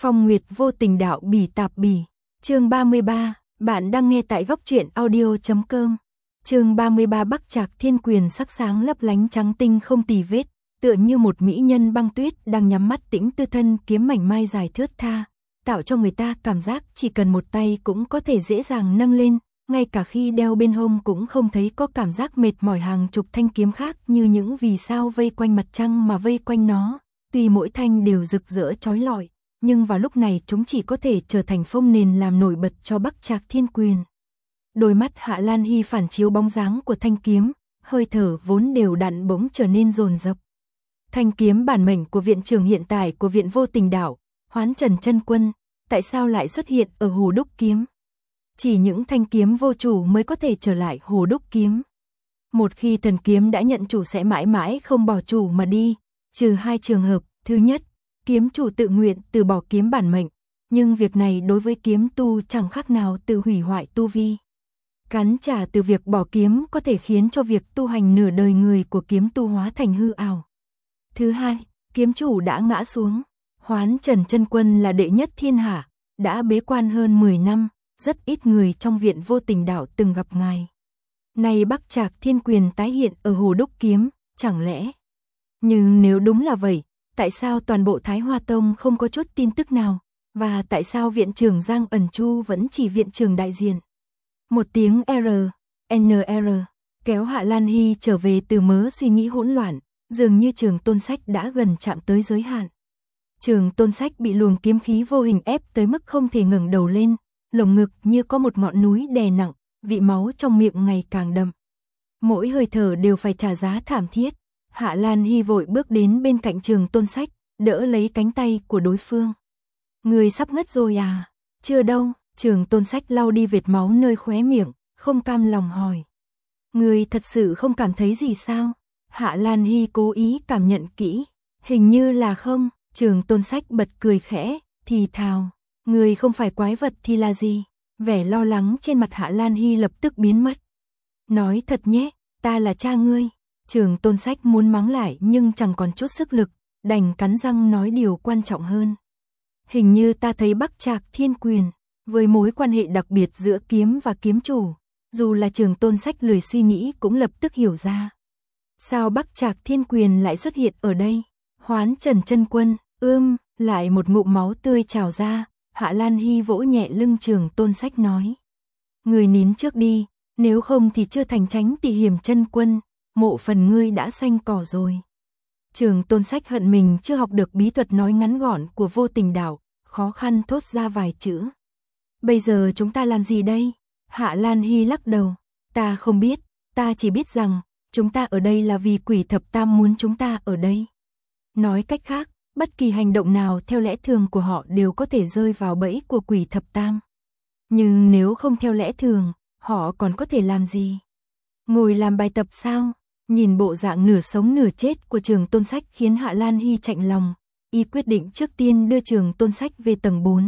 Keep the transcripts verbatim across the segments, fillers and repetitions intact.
Phong Nguyệt vô tình đạo bỉ tạp bỉ. Chương ba mươi ba, bạn đang nghe tại góc truyện audio chấm com. Chương ba mươi ba Bắc Trạc Thiên Quyền sắc sáng lấp lánh trắng tinh không tì vết, tựa như một mỹ nhân băng tuyết đang nhắm mắt tĩnh tư thân kiếm mảnh mai dài thướt tha, tạo cho người ta cảm giác chỉ cần một tay cũng có thể dễ dàng nâng lên, ngay cả khi đeo bên hông cũng không thấy có cảm giác mệt mỏi. Hàng chục thanh kiếm khác như những vì sao vây quanh mặt trăng mà vây quanh nó, tuy mỗi thanh đều rực rỡ chói lọi, nhưng vào lúc này chúng chỉ có thể trở thành phông nền làm nổi bật cho Bắc Trạc Thiên Quyền. Đôi mắt Hạ Lan Hy phản chiếu bóng dáng của thanh kiếm, hơi thở vốn đều đặn bỗng trở nên dồn dập. Thanh kiếm bản mệnh của viện trưởng hiện tại của viện vô tình đạo, Hoán Trần chân quân, tại sao lại xuất hiện ở Hồ Đúc kiếm? Chỉ những thanh kiếm vô chủ mới có thể trở lại Hồ Đúc kiếm. Một khi thần kiếm đã nhận chủ sẽ mãi mãi không bỏ chủ mà đi, trừ hai trường hợp. Thứ nhất, kiếm chủ tự nguyện từ bỏ kiếm bản mệnh, nhưng việc này đối với kiếm tu chẳng khác nào tự hủy hoại tu vi. Cắn trả từ việc bỏ kiếm có thể khiến cho việc tu hành nửa đời người của kiếm tu hóa thành hư ảo. Thứ hai, kiếm chủ đã ngã xuống. Hoán Trần chân quân là đệ nhất thiên hạ, đã bế quan hơn mười năm, rất ít người trong viện vô tình đạo từng gặp ngài. Nay Bắc Trạc Thiên Quyền tái hiện ở Hồ Đúc kiếm, chẳng lẽ? Nhưng nếu đúng là vậy, tại sao toàn bộ Thái Hoa Tông không có chút tin tức nào, và tại sao viện trưởng Giang Ẩn Chu vẫn chỉ viện trưởng đại diện? Một tiếng R, N R, kéo Hạ Lan Hy trở về từ mớ suy nghĩ hỗn loạn, dường như Trường Tôn Sách đã gần chạm tới giới hạn. Trường Tôn Sách bị luồng kiếm khí vô hình ép tới mức không thể ngẩng đầu lên, lồng ngực như có một ngọn núi đè nặng, vị máu trong miệng ngày càng đậm. Mỗi hơi thở đều phải trả giá thảm thiết. Hạ Lan Hy vội bước đến bên cạnh Trường Tôn Sách, đỡ lấy cánh tay của đối phương. Người sắp ngất rồi à? Chưa đâu. Trường Tôn Sách lau đi vệt máu nơi khóe miệng, không cam lòng hỏi. Người thật sự không cảm thấy gì sao? Hạ Lan Hy cố ý cảm nhận kỹ. Hình như là không. Trường Tôn Sách bật cười khẽ, thì thào. Người không phải quái vật thì là gì? Vẻ lo lắng trên mặt Hạ Lan Hy lập tức biến mất. Nói thật nhé, ta là cha ngươi. Trường Tôn Sách muốn mắng lại nhưng chẳng còn chút sức lực, đành cắn răng nói điều quan trọng hơn. Hình như ta thấy Bắc Trạc Thiên Quyền, với mối quan hệ đặc biệt giữa kiếm và kiếm chủ, dù là Trường Tôn Sách lười suy nghĩ cũng lập tức hiểu ra. Sao Bắc Trạc Thiên Quyền lại xuất hiện ở đây? Hoán Trần chân quân, ưm, lại một ngụm máu tươi trào ra, Hạ Lan Hy vỗ nhẹ lưng Trường Tôn Sách nói. Người nín trước đi, nếu không thì chưa thành Tránh Tị Hiểm chân quân, mộ phần ngươi đã xanh cỏ rồi. Trường Tôn Sách hận mình chưa học được bí thuật nói ngắn gọn của vô tình đạo, khó khăn thốt ra vài chữ. Bây giờ chúng ta làm gì đây? Hạ Lan Hy lắc đầu. Ta không biết, ta chỉ biết rằng, chúng ta ở đây là vì Quỷ Thập Tam muốn chúng ta ở đây. Nói cách khác, bất kỳ hành động nào theo lẽ thường của họ đều có thể rơi vào bẫy của Quỷ Thập Tam. Nhưng nếu không theo lẽ thường, họ còn có thể làm gì? Ngồi làm bài tập sao? Nhìn bộ dạng nửa sống nửa chết của Trường Tôn Sách khiến Hạ Lan Hy chạnh lòng, y quyết định trước tiên đưa Trường Tôn Sách về tầng bốn.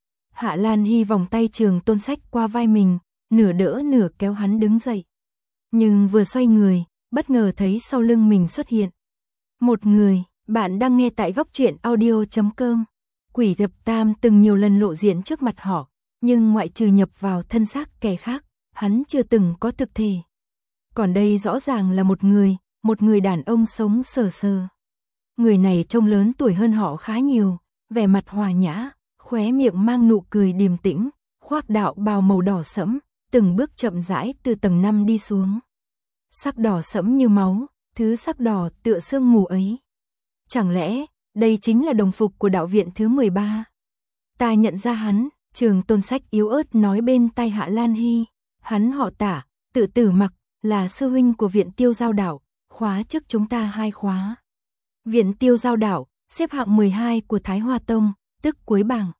Hạ Lan Hy vòng tay Trường Tôn Sách qua vai mình, nửa đỡ nửa kéo hắn đứng dậy. Nhưng vừa xoay người, bất ngờ thấy sau lưng mình xuất hiện một người. Bạn đang nghe tại góc truyện audio chấm com. Quỷ Thập Tam từng nhiều lần lộ diện trước mặt họ, nhưng ngoại trừ nhập vào thân xác kẻ khác, hắn chưa từng có thực thể. Còn đây rõ ràng là một người, một người đàn ông sống sờ sờ. Người này trông lớn tuổi hơn họ khá nhiều, vẻ mặt hòa nhã, khóe miệng mang nụ cười điềm tĩnh, khoác đạo bào màu đỏ sẫm, từng bước chậm rãi từ tầng năm đi xuống. Sắc đỏ sẫm như máu, thứ sắc đỏ tựa sương mù ấy. Chẳng lẽ, đây chính là đồng phục của đạo viện thứ mười ba? Ta nhận ra hắn, Trường Tôn Sách yếu ớt nói bên tai Hạ Lan Hy. Hắn họ Tả, tự Tử Mặc, là sư huynh của viện Tiêu Giao Đạo, khóa trước chúng ta hai khóa. Viện Tiêu Giao Đạo, xếp hạng mười hai của Thái Hoa Tông, tức cuối bảng.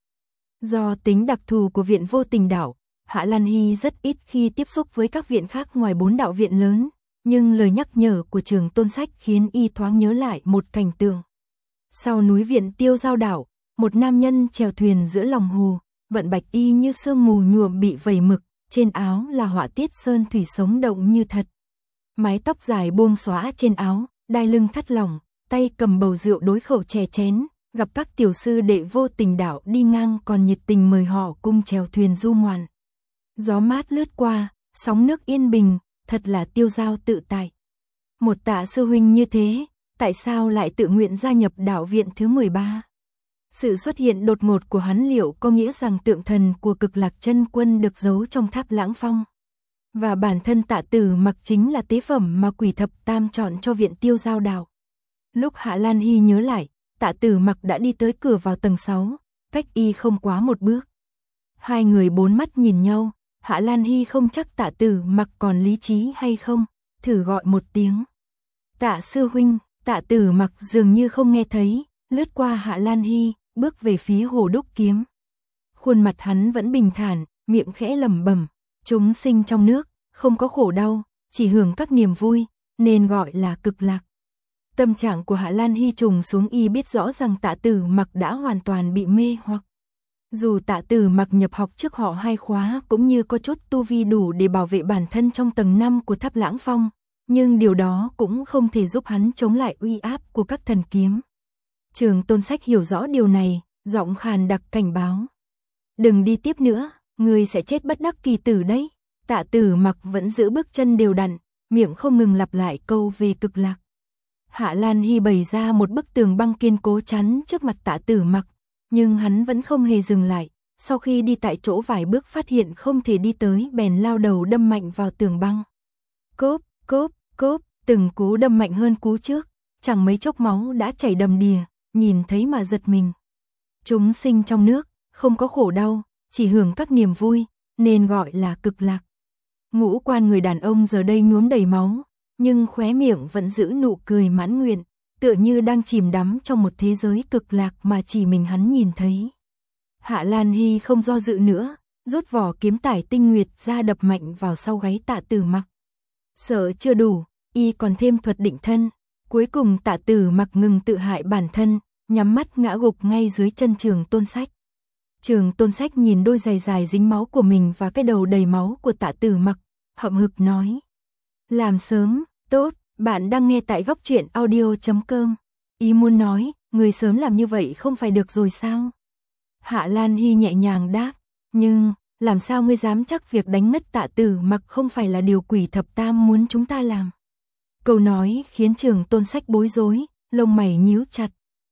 Do tính đặc thù của viện vô tình đạo, Hạ Lan Hy rất ít khi tiếp xúc với các viện khác ngoài bốn đạo viện lớn, nhưng lời nhắc nhở của Trường Tôn Sách khiến y thoáng nhớ lại một cảnh tượng. Sau núi viện Tiêu Giao Đạo, một nam nhân chèo thuyền giữa lòng hồ, vận bạch y như sương mù nhuộm bị vẩy mực, trên áo là họa tiết sơn thủy sống động như thật. Mái tóc dài buông xõa trên áo, đai lưng thắt lỏng, tay cầm bầu rượu đối khẩu chè chén, gặp các tiểu sư đệ vô tình đạo đi ngang còn nhiệt tình mời họ cùng chèo thuyền du ngoạn. Gió mát lướt qua, sóng nước yên bình, thật là tiêu dao tự tại. Một Tạ sư huynh như thế, tại sao lại tự nguyện gia nhập đạo viện thứ mười ba? Sự xuất hiện đột ngột của hắn liệu có nghĩa rằng tượng thần của Cực Lạc Chân Quân được giấu trong tháp Lãng Phong? Và bản thân Tạ Tử Mặc chính là tế phẩm mà Quỷ Thập Tam chọn cho viện Tiêu Giao đạo. Lúc Hạ Lan Hy nhớ lại, Tạ Tử Mặc đã đi tới cửa vào tầng sáu, cách y không quá một bước. Hai người bốn mắt nhìn nhau, Hạ Lan Hy không chắc Tạ Tử Mặc còn lý trí hay không, thử gọi một tiếng. Tạ sư huynh. Tạ Tử Mặc dường như không nghe thấy, lướt qua Hạ Lan Hy, bước về phía Hồ Đúc Kiếm. Khuôn mặt hắn vẫn bình thản, miệng khẽ lẩm bẩm, chúng sinh trong nước, không có khổ đau, chỉ hưởng các niềm vui, nên gọi là cực lạc. Tâm trạng của Hạ Lan Hy trùng xuống, y biết rõ rằng Tạ Tử Mặc đã hoàn toàn bị mê hoặc. Dù Tạ Tử Mặc nhập học trước họ hai khóa cũng như có chút tu vi đủ để bảo vệ bản thân trong tầng năm của tháp Lãng Phong, nhưng điều đó cũng không thể giúp hắn chống lại uy áp của các thần kiếm. Trường Tôn Sách hiểu rõ điều này, giọng khàn đặc cảnh báo. Đừng đi tiếp nữa, ngươi sẽ chết bất đắc kỳ tử đấy. Tạ Tử Mặc vẫn giữ bước chân đều đặn, miệng không ngừng lặp lại câu về cực lạc. Hạ Lan Hy bày ra một bức tường băng kiên cố chắn trước mặt Tạ Tử Mặc, nhưng hắn vẫn không hề dừng lại. Sau khi đi tại chỗ vài bước phát hiện không thể đi tới, bèn lao đầu đâm mạnh vào tường băng. Cốp, cốp, cốp, từng cú đâm mạnh hơn cú trước, chẳng mấy chốc máu đã chảy đầm đìa, nhìn thấy mà giật mình. Chúng sinh trong nước, không có khổ đau, chỉ hưởng các niềm vui, nên gọi là cực lạc. Ngũ quan người đàn ông giờ đây nhuốm đầy máu, nhưng khóe miệng vẫn giữ nụ cười mãn nguyện, tựa như đang chìm đắm trong một thế giới cực lạc mà chỉ mình hắn nhìn thấy. Hạ Lan Hy không do dự nữa, rút vỏ kiếm tải tinh nguyệt ra đập mạnh vào sau gáy Tạ Tử Mặc. Sợ chưa đủ, y còn thêm thuật định thân. Cuối cùng Tạ Tử Mặc ngừng tự hại bản thân, nhắm mắt ngã gục ngay dưới chân Trường Tôn Sách. Trường Tôn Sách nhìn đôi giày dài dính máu của mình và cái đầu đầy máu của Tạ Tử Mặc, hậm hực nói. Làm sớm, tốt, bạn đang nghe tại góc truyện audio chấm com. Ý muốn nói, người sớm làm như vậy không phải được rồi sao? Hạ Lan Hy nhẹ nhàng đáp, nhưng làm sao ngươi dám chắc việc đánh ngất Tạ Tử Mặc không phải là điều Quỷ Thập Tam muốn chúng ta làm? Câu nói khiến Trường Tôn Sách bối rối, lông mày nhíu chặt.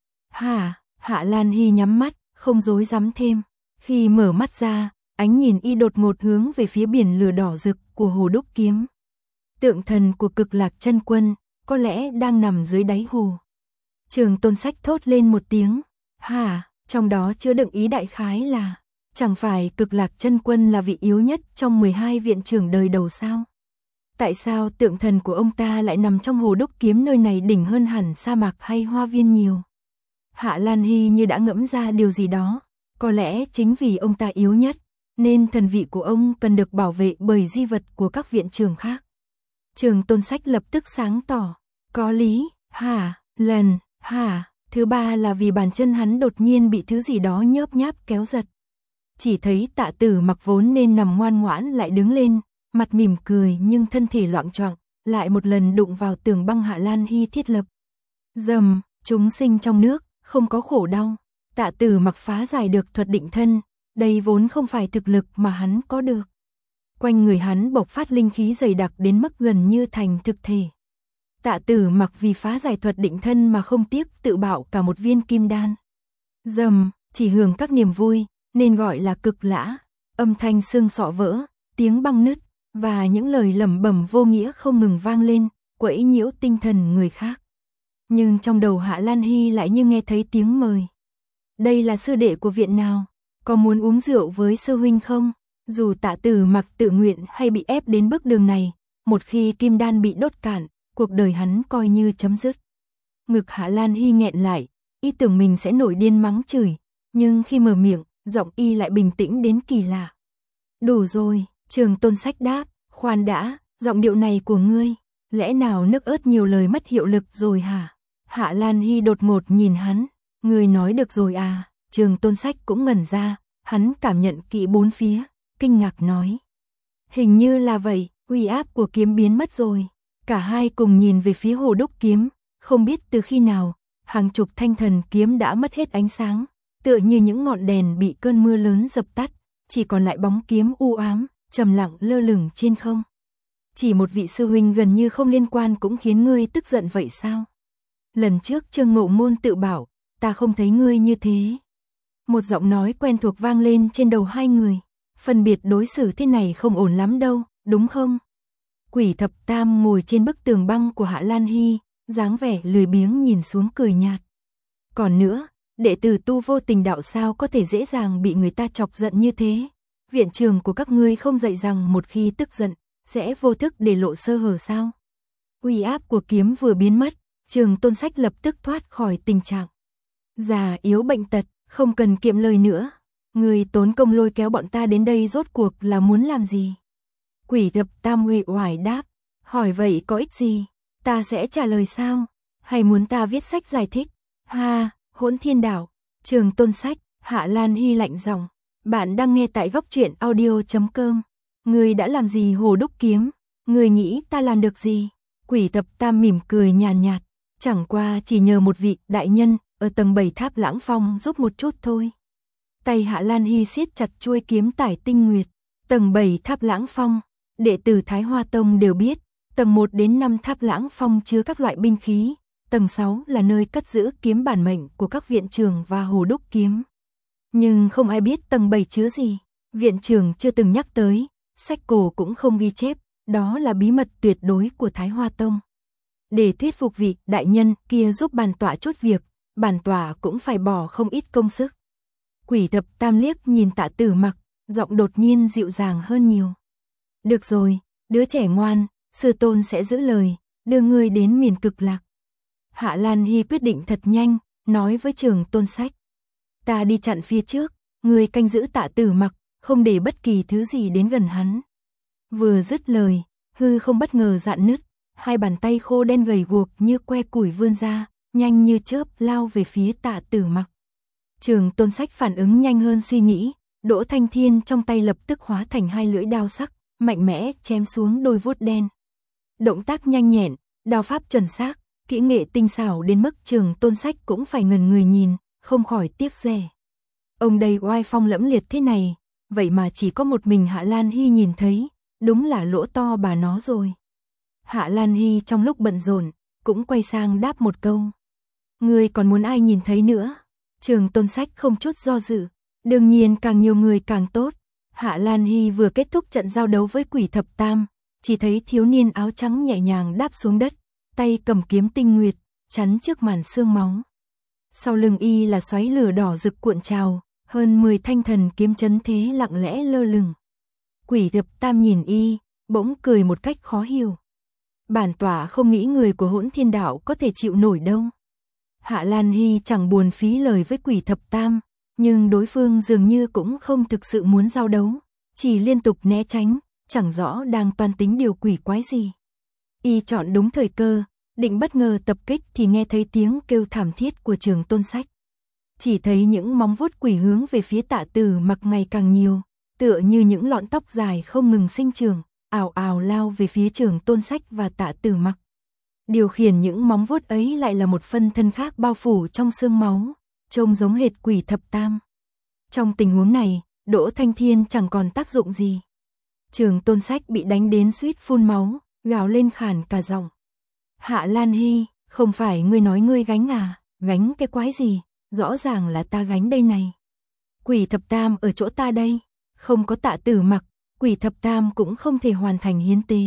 Hả? Hạ Lan Hy nhắm mắt, không dối dám thêm. Khi mở mắt ra, ánh nhìn y đột ngột hướng về phía biển lửa đỏ rực của Hồ Đúc Kiếm. Tượng thần của Cực Lạc Chân Quân, có lẽ đang nằm dưới đáy hồ. Trường Tôn Sách thốt lên một tiếng. Hả? Trong đó chứa đựng ý đại khái là, chẳng phải Cực Lạc Chân Quân là vị yếu nhất trong mười hai viện trưởng đời đầu sao? Tại sao tượng thần của ông ta lại nằm trong Hồ Đúc Kiếm, nơi này đỉnh hơn hẳn sa mạc hay hoa viên nhiều? Hạ Lan Hy như đã ngẫm ra điều gì đó, có lẽ chính vì ông ta yếu nhất, nên thần vị của ông cần được bảo vệ bởi di vật của các viện trưởng khác. Trường Tôn Sách lập tức sáng tỏ, có lý, hả, lần, hả, thứ ba là vì bàn chân hắn đột nhiên bị thứ gì đó nhớp nháp kéo giật. Chỉ thấy Tạ Tử Mặc vốn nên nằm ngoan ngoãn lại đứng lên, mặt mỉm cười nhưng thân thể loạng choạng, lại một lần đụng vào tường băng Hạ Lan Hy thiết lập. Dầm, chúng sinh trong nước, không có khổ đau. Tạ Tử Mặc phá giải được thuật định thân, đây vốn không phải thực lực mà hắn có được. Quanh người hắn bộc phát linh khí dày đặc đến mức gần như thành thực thể. Tạ Tử Mặc vì phá giải thuật định thân mà không tiếc tự bạo cả một viên kim đan. Dầm, chỉ hưởng các niềm vui, nên gọi là cực lã. Âm thanh xương sọ vỡ, tiếng băng nứt, và những lời lẩm bẩm vô nghĩa không ngừng vang lên, quấy nhiễu tinh thần người khác. Nhưng trong đầu Hạ Lan Hy lại như nghe thấy tiếng mời. Đây là sư đệ của viện nào? Có muốn uống rượu với sư huynh không? Dù Tạ Tử Mặc tự nguyện hay bị ép đến bước đường này, một khi kim đan bị đốt cạn, cuộc đời hắn coi như chấm dứt. Ngực Hạ Lan Hy nghẹn lại, y tưởng mình sẽ nổi điên mắng chửi, nhưng khi mở miệng, giọng y lại bình tĩnh đến kỳ lạ. Đủ rồi, Trường Tôn Sách đáp, khoan đã, giọng điệu này của ngươi, lẽ nào nước ớt nhiều lời mất hiệu lực rồi hả? Hạ Lan Hy đột ngột nhìn hắn, ngươi nói được rồi à? Trường Tôn Sách cũng ngẩn ra, hắn cảm nhận kỹ bốn phía, kinh ngạc nói. Hình như là vậy, uy áp của kiếm biến mất rồi. Cả hai cùng nhìn về phía Hồ Đúc Kiếm, không biết từ khi nào, Hàng chục thanh thần kiếm đã mất hết ánh sáng, tựa như những ngọn đèn bị cơn mưa lớn dập tắt, chỉ còn lại bóng kiếm u ám, trầm lặng lơ lửng trên không. Chỉ một vị sư huynh gần như không liên quan cũng khiến ngươi tức giận vậy sao? Lần trước Trương Ngộ Môn tự bảo, ta không thấy ngươi như thế. Một giọng nói quen thuộc vang lên trên đầu hai người. Phân biệt đối xử thế này không ổn lắm đâu, đúng không? Quỷ Thập Tam ngồi trên bức tường băng của Hạ Lan Hy, dáng vẻ lười biếng nhìn xuống cười nhạt. Còn nữa, đệ tử tu vô tình đạo sao có thể dễ dàng bị người ta chọc giận như thế? Viện trường của các ngươi không dạy rằng một khi tức giận, sẽ vô thức để lộ sơ hở sao? Uy áp của kiếm vừa biến mất, Trường Tôn Sách lập tức thoát khỏi tình trạng già yếu bệnh tật, không cần kiệm lời nữa. Người tốn công lôi kéo bọn ta đến đây rốt cuộc là muốn làm gì? Quỷ Thập Tam uể oải đáp, hỏi vậy có ích gì? Ta sẽ trả lời sao? Hay muốn ta viết sách giải thích? Ha, Hỗn Thiên Đảo, Trường Tôn Sách, Hạ Lan Hy lạnh giọng. Bạn đang nghe tại góc truyện audio chấm com. Người đã làm gì Hồ Đúc Kiếm? Người nghĩ ta làm được gì? Quỷ Thập Tam mỉm cười nhàn nhạt, chẳng qua chỉ nhờ một vị đại nhân ở tầng bảy tháp Lãng Phong giúp một chút thôi. Tay Hạ Lan Hy siết chặt chuôi kiếm tải tinh nguyệt. Tầng bảy tháp Lãng Phong, đệ tử Thái Hoa Tông đều biết, tầng một đến năm tháp Lãng Phong chứa các loại binh khí, tầng sáu là nơi cất giữ kiếm bản mệnh của các viện trưởng và Hồ Đúc Kiếm. Nhưng không ai biết tầng bảy chứa gì, viện trưởng chưa từng nhắc tới, sách cổ cũng không ghi chép, đó là bí mật tuyệt đối của Thái Hoa Tông. Để thuyết phục vị đại nhân kia giúp bản tọa chút việc, bản tọa cũng phải bỏ không ít công sức. Quỷ Thập Tam liếc nhìn Tạ Tử Mặc, giọng đột nhiên dịu dàng hơn nhiều. Được rồi, đứa trẻ ngoan, sư tôn sẽ giữ lời, đưa ngươi đến miền Cực Lạc. Hạ Lan Hy quyết định thật nhanh, nói với Trường Tôn Sách. Ta đi chặn phía trước, ngươi canh giữ Tạ Tử Mặc, không để bất kỳ thứ gì đến gần hắn. Vừa dứt lời, hư không bất ngờ rạn nứt, hai bàn tay khô đen gầy guộc như que củi vươn ra, nhanh như chớp lao về phía Tạ Tử Mặc. Trường Tôn Sách phản ứng nhanh hơn suy nghĩ, Đỗ Thanh Thiên trong tay lập tức hóa thành hai lưỡi đao sắc, mạnh mẽ chém xuống đôi vuốt đen. Động tác nhanh nhẹn, đao pháp chuẩn xác, kỹ nghệ tinh xảo đến mức Trường Tôn Sách cũng phải ngẩn người nhìn, không khỏi tiếc rẻ. Ông đây oai phong lẫm liệt thế này, vậy mà chỉ có một mình Hạ Lan Hy nhìn thấy, đúng là lỗ to bà nó rồi. Hạ Lan Hy trong lúc bận rộn cũng quay sang đáp một câu. Người còn muốn ai nhìn thấy nữa? Trường Tôn Sách không chút do dự, đương nhiên càng nhiều người càng tốt. Hạ Lan Hy vừa kết thúc trận giao đấu với Quỷ Thập Tam, chỉ thấy thiếu niên áo trắng nhẹ nhàng đáp xuống đất, tay cầm kiếm tinh nguyệt, chắn trước màn sương máu. Sau lưng y là xoáy lửa đỏ rực cuộn trào, hơn mười thanh thần kiếm chấn thế lặng lẽ lơ lửng. Quỷ Thập Tam nhìn y, bỗng cười một cách khó hiểu. Bản tọa không nghĩ người của Hỗn Thiên Đạo có thể chịu nổi đâu. Hạ Lan Hy chẳng buồn phí lời với Quỷ Thập Tam, nhưng đối phương dường như cũng không thực sự muốn giao đấu, chỉ liên tục né tránh, chẳng rõ đang toan tính điều quỷ quái gì. Y chọn đúng thời cơ, định bất ngờ tập kích thì nghe thấy tiếng kêu thảm thiết của Trường Tôn Sách. Chỉ thấy những móng vuốt quỷ hướng về phía Tạ Tử Mặc ngày càng nhiều, tựa như những lọn tóc dài không ngừng sinh trưởng, ào ào lao về phía Trường Tôn Sách và Tạ Tử Mặc. Điều khiển những móng vuốt ấy lại là một phân thân khác bao phủ trong xương máu, trông giống hệt Quỷ Thập Tam. Trong tình huống này, Đỗ Thanh Thiên chẳng còn tác dụng gì. Trường Tôn Sách bị đánh đến suýt phun máu, gào lên khàn cả giọng. Hạ Lan Hy, không phải ngươi nói ngươi gánh à, gánh cái quái gì, rõ ràng là ta gánh đây này. Quỷ Thập Tam ở chỗ ta đây, không có Tạ Tử Mặc, Quỷ Thập Tam cũng không thể hoàn thành hiến tế.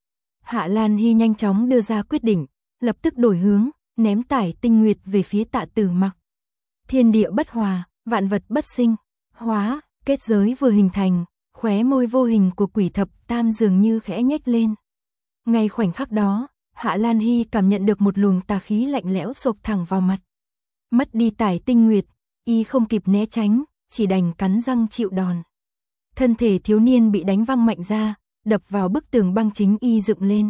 Hạ Lan Hy nhanh chóng đưa ra quyết định, lập tức đổi hướng, ném tải tinh nguyệt về phía Tạ Tử Mặc. Thiên địa bất hòa, vạn vật bất sinh, hóa, kết giới vừa hình thành, khóe môi vô hình của Quỷ Thập Tam dường như khẽ nhếch lên. Ngay khoảnh khắc đó, Hạ Lan Hy cảm nhận được một luồng tà khí lạnh lẽo xộc thẳng vào mặt. Mất đi tải tinh nguyệt, y không kịp né tránh, chỉ đành cắn răng chịu đòn. Thân thể thiếu niên bị đánh văng mạnh ra, đập vào bức tường băng chính y dựng lên.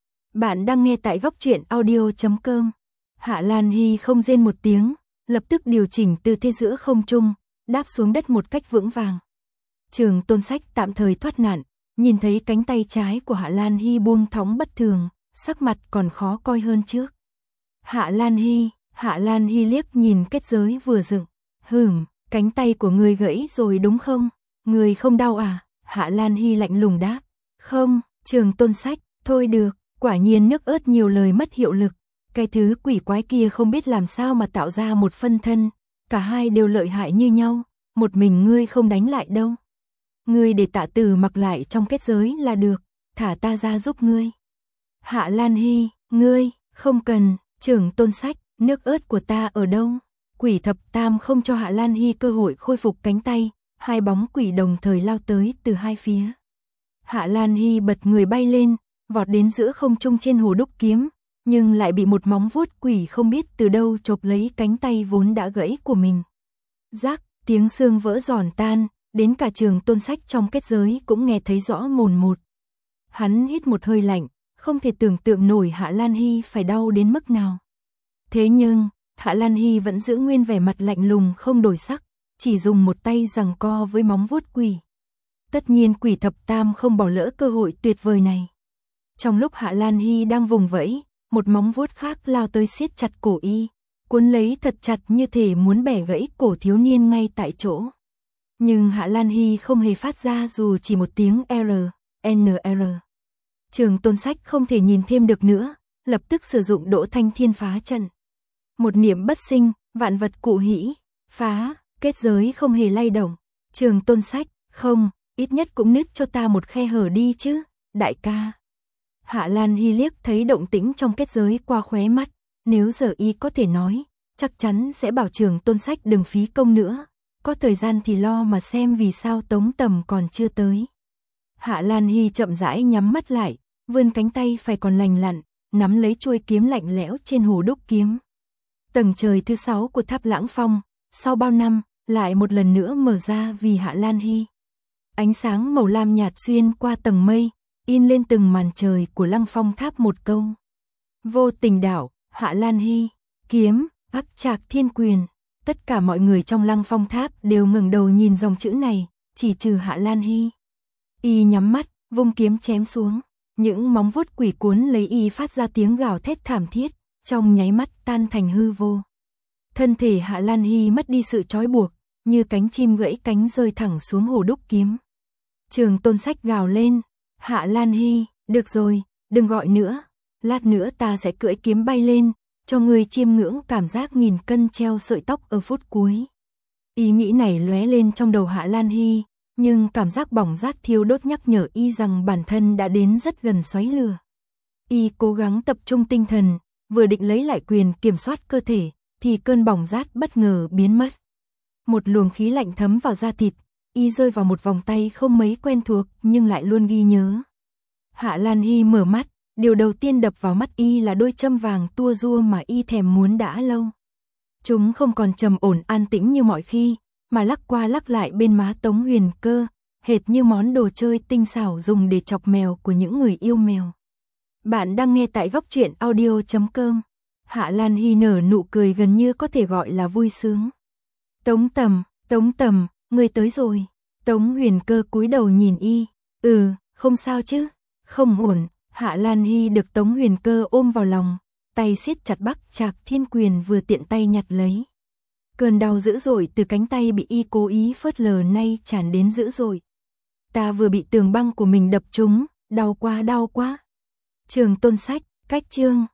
Bạn đang nghe tại góc truyện audio chấm com. Hạ Lan Hy không rên một tiếng, lập tức điều chỉnh tư thế giữa không trung, đáp xuống đất một cách vững vàng. Trường Tôn Sách tạm thời thoát nạn, nhìn thấy cánh tay trái của Hạ Lan Hy buông thõng bất thường, sắc mặt còn khó coi hơn trước. Hạ Lan Hy, Hạ Lan Hy liếc nhìn kết giới vừa dựng. Hừm, cánh tay của ngươi gãy rồi đúng không? Ngươi không đau à? Hạ Lan Hy lạnh lùng đáp. Không, Trường Tôn Sách, thôi được, quả nhiên nước ớt nhiều lời mất hiệu lực. Cái thứ quỷ quái kia không biết làm sao mà tạo ra một phân thân, cả hai đều lợi hại như nhau, một mình ngươi không đánh lại đâu. Ngươi để Tạ Tử mặc lại trong kết giới là được, thả ta ra giúp ngươi. Hạ Lan Hy, ngươi, không cần, Trường Tôn Sách, nước ớt của ta ở đâu? Quỷ thập tam không cho Hạ Lan Hy cơ hội khôi phục cánh tay, hai bóng quỷ đồng thời lao tới từ hai phía. Hạ Lan Hy bật người bay lên, vọt đến giữa không trung trên hồ đúc kiếm, nhưng lại bị một móng vuốt quỷ không biết từ đâu chộp lấy cánh tay vốn đã gãy của mình. Rắc, tiếng xương vỡ giòn tan, đến cả Trường Tôn Sách trong kết giới cũng nghe thấy rõ mồn một. Hắn hít một hơi lạnh, không thể tưởng tượng nổi Hạ Lan Hy phải đau đến mức nào. Thế nhưng, Hạ Lan Hy vẫn giữ nguyên vẻ mặt lạnh lùng không đổi sắc, chỉ dùng một tay giằng co với móng vuốt quỷ. Tất nhiên quỷ thập tam không bỏ lỡ cơ hội tuyệt vời này. Trong lúc Hạ Lan Hy đang vùng vẫy, một móng vuốt khác lao tới siết chặt cổ y, cuốn lấy thật chặt như thể muốn bẻ gãy cổ thiếu niên ngay tại chỗ. Nhưng Hạ Lan Hy không hề phát ra dù chỉ một tiếng R, N R. Trường Tôn Sách không thể nhìn thêm được nữa, lập tức sử dụng Đỗ Thanh Thiên phá trận. Một niệm bất sinh, vạn vật cụ hĩ, phá, kết giới không hề lay động. Trường Tôn Sách, không, ít nhất cũng nứt cho ta một khe hở đi chứ, đại ca. Hạ Lan Hy liếc thấy động tĩnh trong kết giới qua khóe mắt, nếu giờ y có thể nói, chắc chắn sẽ bảo Trường Tôn Sách đừng phí công nữa, có thời gian thì lo mà xem vì sao Tống Tầm còn chưa tới. Hạ Lan Hy chậm rãi nhắm mắt lại, vươn cánh tay phải còn lành lặn, nắm lấy chuôi kiếm lạnh lẽo trên hồ đúc kiếm. Tầng trời thứ sáu của Tháp Lãng Phong, sau bao năm, lại một lần nữa mở ra vì Hạ Lan Hy. Ánh sáng màu lam nhạt xuyên qua tầng mây, in lên từng màn trời của Lăng Phong Tháp một câu. Vô tình đảo, Hạ Lan Hy, kiếm, Ác Trạc Thiên Quyền. Tất cả mọi người trong Lăng Phong Tháp đều ngẩng đầu nhìn dòng chữ này, chỉ trừ Hạ Lan Hy. Y nhắm mắt, vung kiếm chém xuống. Những móng vuốt quỷ cuốn lấy y phát ra tiếng gào thét thảm thiết, trong nháy mắt tan thành hư vô. Thân thể Hạ Lan Hy mất đi sự trói buộc, như cánh chim gãy cánh rơi thẳng xuống hồ đúc kiếm. Trường Tôn Sách gào lên, Hạ Lan Hy, được rồi, đừng gọi nữa, lát nữa ta sẽ cưỡi kiếm bay lên, cho người chiêm ngưỡng cảm giác nghìn cân treo sợi tóc ở phút cuối. Ý nghĩ này lóe lên trong đầu Hạ Lan Hy, nhưng cảm giác bỏng rát thiêu đốt nhắc nhở y rằng bản thân đã đến rất gần xoáy lửa. Y cố gắng tập trung tinh thần, vừa định lấy lại quyền kiểm soát cơ thể, thì cơn bỏng rát bất ngờ biến mất. Một luồng khí lạnh thấm vào da thịt, y rơi vào một vòng tay không mấy quen thuộc nhưng lại luôn ghi nhớ. Hạ Lan Hy mở mắt, điều đầu tiên đập vào mắt y là đôi châm vàng tua rua mà y thèm muốn đã lâu. Chúng không còn trầm ổn an tĩnh như mọi khi, mà lắc qua lắc lại bên má Tống Huyền Cơ, hệt như món đồ chơi tinh xảo dùng để chọc mèo của những người yêu mèo. Bạn đang nghe tại góc truyện audio chấm com. Hạ Lan Hy nở nụ cười gần như có thể gọi là vui sướng. Tống Tầm, Tống Tầm, ngươi tới rồi. Tống Huyền Cơ cúi đầu nhìn y. Ừ, không sao chứ. Không ổn. Hạ Lan Hy được Tống Huyền Cơ ôm vào lòng, tay siết chặt Bắc Trạc Thiên Quyền vừa tiện tay nhặt lấy. Cơn đau dữ dội từ cánh tay bị y cố ý phớt lờ nay tràn đến dữ dội. Ta vừa bị tường băng của mình đập trúng, đau quá đau quá. Trường Tôn Sách, cách chương.